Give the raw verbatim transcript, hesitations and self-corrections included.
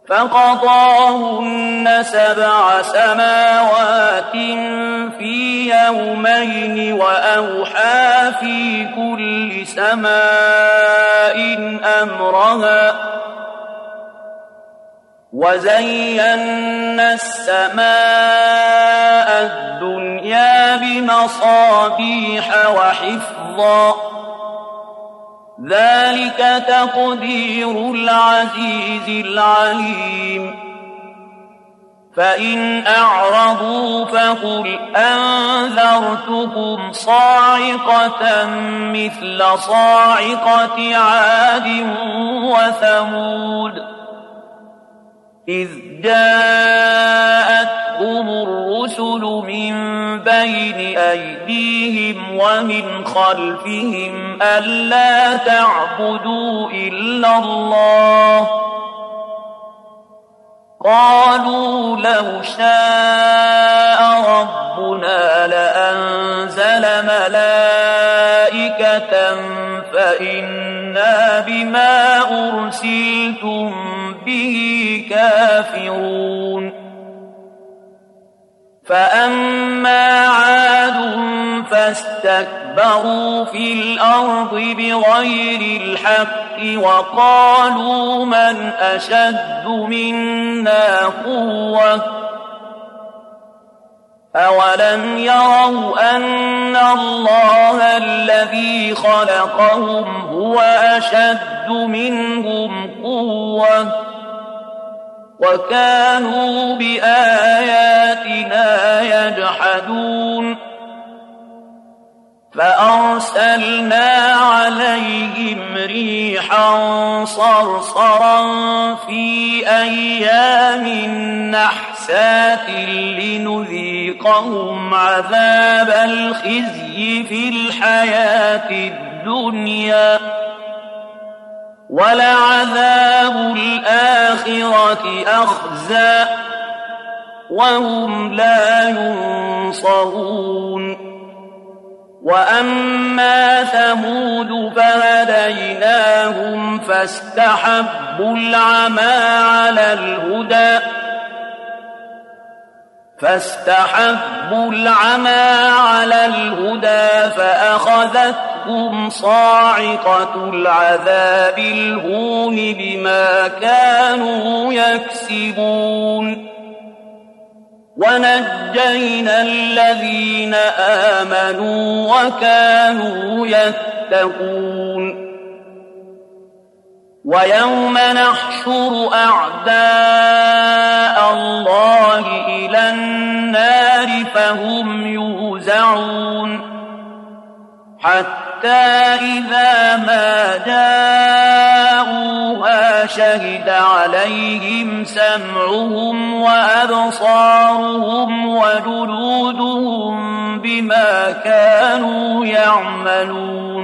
فقضاهن سبع سماوات في يومين وأوحى في كل سماء أمرها وزينا السماء الدنيا بمصابيح وحفظا ذلك تقدير العزيز العليم فإن أعرضوا فقل أنذرتكم صاعقة مثل صاعقة عاد وثمود إذ جاءتهم الرسل من بين أيديهم ومن خلفهم ألا تعبدوا إلا الله قالوا لو شاء ربنا لأنزل ملائكة فإنا بما أرسلتم به كافرون فأما عاد فاستكبروا في الأرض بغير الحق وقالوا من أشد منا قوة أولم يروا أن الله الذي خلقهم هو أشد منهم قوة وكانوا بآياتنا يجحدون فأرسلنا عليهم ريحا صرصرا في أيام نحسات لنذيقهم عذاب الخزي في الحياة الدنيا ولعذاب الآخرة أخزى وهم لا ينصرون وأما ثمود فهديناهم فاستحبوا العمى على الهدى فاستحبوا العمى على الهدى فأخذتهم صاعقة العذاب الهون بما كانوا يكسبون ونجينا الذين آمنوا وكانوا يتقون ويوم نحشر أعداء الله إلى النار فهم يوزعون حتى إذا ما جاءوها شهد عليهم سمعهم وأبصارهم وجلودهم بما كانوا يعملون